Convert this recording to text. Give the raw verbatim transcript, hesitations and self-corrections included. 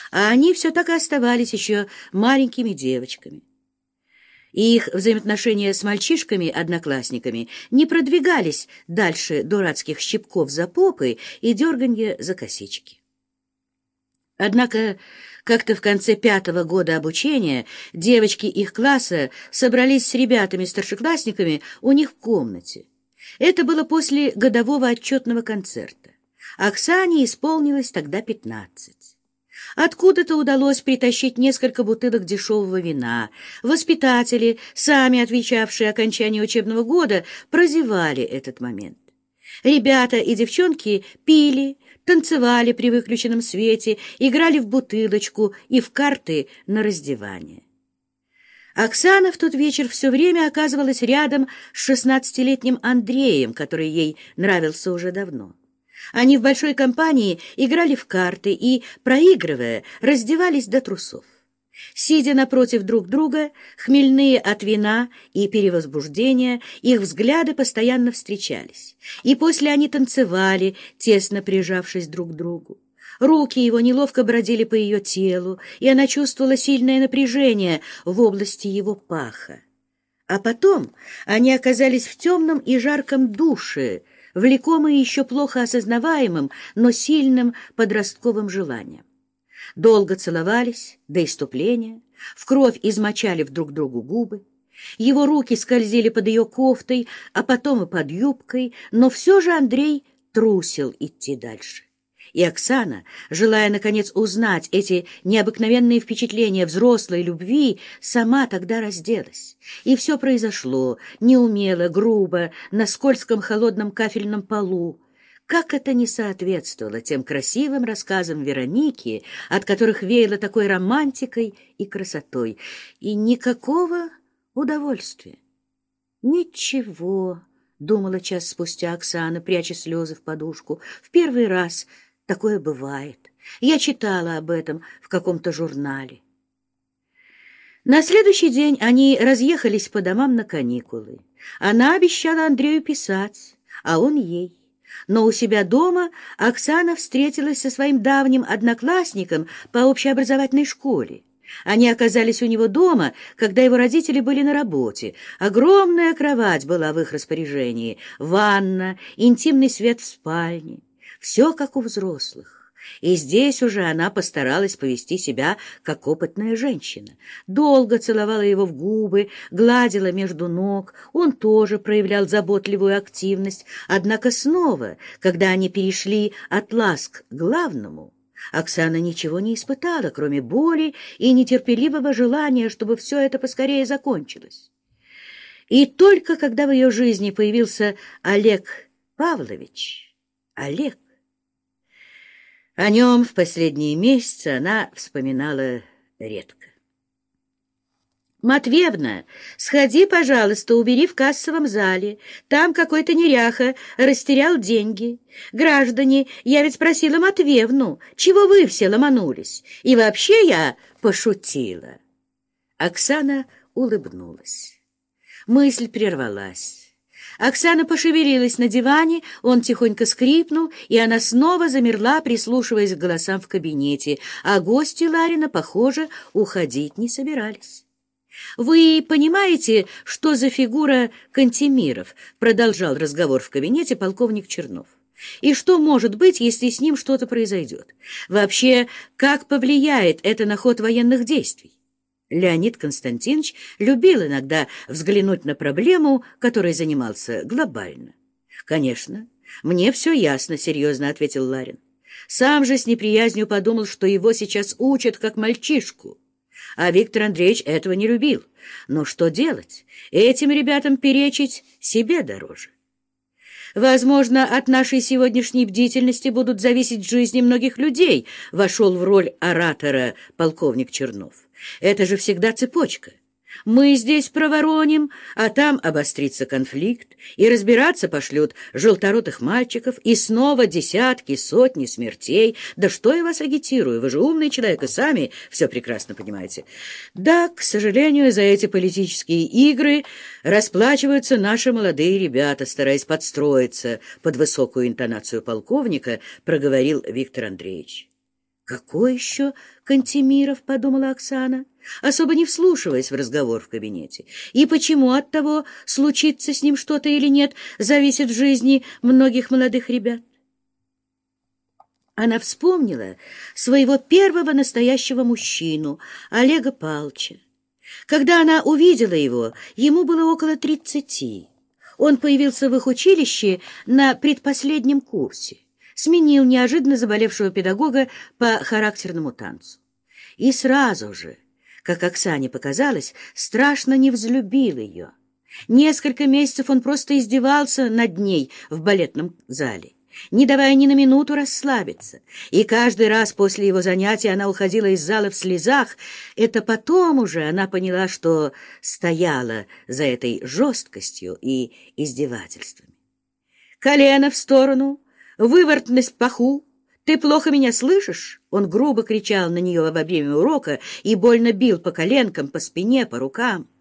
а они все так и оставались еще маленькими девочками. И их взаимоотношения с мальчишками-одноклассниками не продвигались дальше дурацких щипков за попы и дерганья за косички. Однако как-то в конце пятого года обучения девочки их класса собрались с ребятами-старшеклассниками у них в комнате. Это было после годового отчетного концерта. Оксане исполнилось тогда пятнадцать. Откуда-то удалось притащить несколько бутылок дешевого вина. Воспитатели, сами отвечавшие окончанию учебного года, прозевали этот момент. Ребята и девчонки пили, танцевали при выключенном свете, играли в бутылочку и в карты на раздевание. Оксана в тот вечер все время оказывалась рядом с шестнадцатилетним Андреем, который ей нравился уже давно. Они в большой компании играли в карты и, проигрывая, раздевались до трусов. Сидя напротив друг друга, хмельные от вина и перевозбуждения, их взгляды постоянно встречались. И после они танцевали, тесно прижавшись друг к другу. Руки его неловко бродили по ее телу, и она чувствовала сильное напряжение в области его паха. А потом они оказались в темном и жарком душе, влекомые еще плохо осознаваемым, но сильным подростковым желанием. Долго целовались до исступления, в кровь измочали друг другу губы. Его руки скользили под ее кофтой, а потом и под юбкой, но все же Андрей трусил идти дальше. И Оксана, желая, наконец, узнать эти необыкновенные впечатления взрослой любви, сама тогда разделась. И все произошло неумело, грубо, на скользком холодном кафельном полу. Как это не соответствовало тем красивым рассказам Вероники, от которых веяло такой романтикой и красотой, и никакого удовольствия. «Ничего», — думала час спустя Оксана, пряча слезы в подушку, — «в первый раз такое бывает. Я читала об этом в каком-то журнале». На следующий день они разъехались по домам на каникулы. Она обещала Андрею писать, а он ей. Но у себя дома Оксана встретилась со своим давним одноклассником по общеобразовательной школе. Они оказались у него дома, когда его родители были на работе. Огромная кровать была в их распоряжении, ванна, интимный свет в спальне. Все как у взрослых. И здесь уже она постаралась повести себя как опытная женщина. Долго целовала его в губы, гладила между ног. Он тоже проявлял заботливую активность. Однако снова, когда они перешли от ласк к главному, Оксана ничего не испытала, кроме боли и нетерпеливого желания, чтобы все это поскорее закончилось. И только когда в ее жизни появился Олег Павлович, Олег, о нем в последние месяцы она вспоминала редко. «Матвеевна, сходи, пожалуйста, убери в кассовом зале. Там какой-то неряха растерял деньги. Граждане, я ведь спросила Матвеевну, чего вы все ломанулись? И вообще я пошутила». Оксана улыбнулась. Мысль прервалась. Оксана пошевелилась на диване, он тихонько скрипнул, и она снова замерла, прислушиваясь к голосам в кабинете, а гости Ларина, похоже, уходить не собирались. «Вы понимаете, что за фигура Кантемиров?» — продолжал разговор в кабинете полковник Чернов. «И что может быть, если с ним что-то произойдет? Вообще, как повлияет это на ход военных действий?» Леонид Константинович любил иногда взглянуть на проблему, которой занимался глобально. «Конечно, мне все ясно», — серьезно ответил Ларин. «Сам же с неприязнью подумал, что его сейчас учат как мальчишку. А Виктор Андреевич этого не любил. Но что делать? Этим ребятам перечить себе дороже. Возможно, от нашей сегодняшней бдительности будут зависеть жизни многих людей», — вошел в роль оратора полковник Чернов. «Это же всегда цепочка. Мы здесь провороним, а там обострится конфликт, и разбираться пошлют желторотых мальчиков, и снова десятки, сотни смертей. Да что я вас агитирую, вы же умный человек и сами все прекрасно понимаете. Да, к сожалению, за эти политические игры расплачиваются наши молодые ребята, стараясь подстроиться под высокую интонацию полковника, проговорил Виктор Андреевич. «Какой еще Кантемиров?» — подумала Оксана, особо не вслушиваясь в разговор в кабинете. «И почему от того, случится с ним что-то или нет, зависит в жизни многих молодых ребят?» Она вспомнила своего первого настоящего мужчину, Олега Павловича. Когда она увидела его, ему было около тридцати. Он появился в их училище на предпоследнем курсе, сменил неожиданно заболевшего педагога по характерному танцу. И сразу же, как Оксане показалось, страшно не взлюбил ее. Несколько месяцев он просто издевался над ней в балетном зале, не давая ни на минуту расслабиться. И каждый раз после его занятия она уходила из зала в слезах. Это потом уже она поняла, что стояла за этой жесткостью и издевательствами. «Колено в сторону! Выворотность в паху! Ты плохо меня слышишь?» Он грубо кричал на нее во время урока и больно бил по коленкам, по спине, по рукам.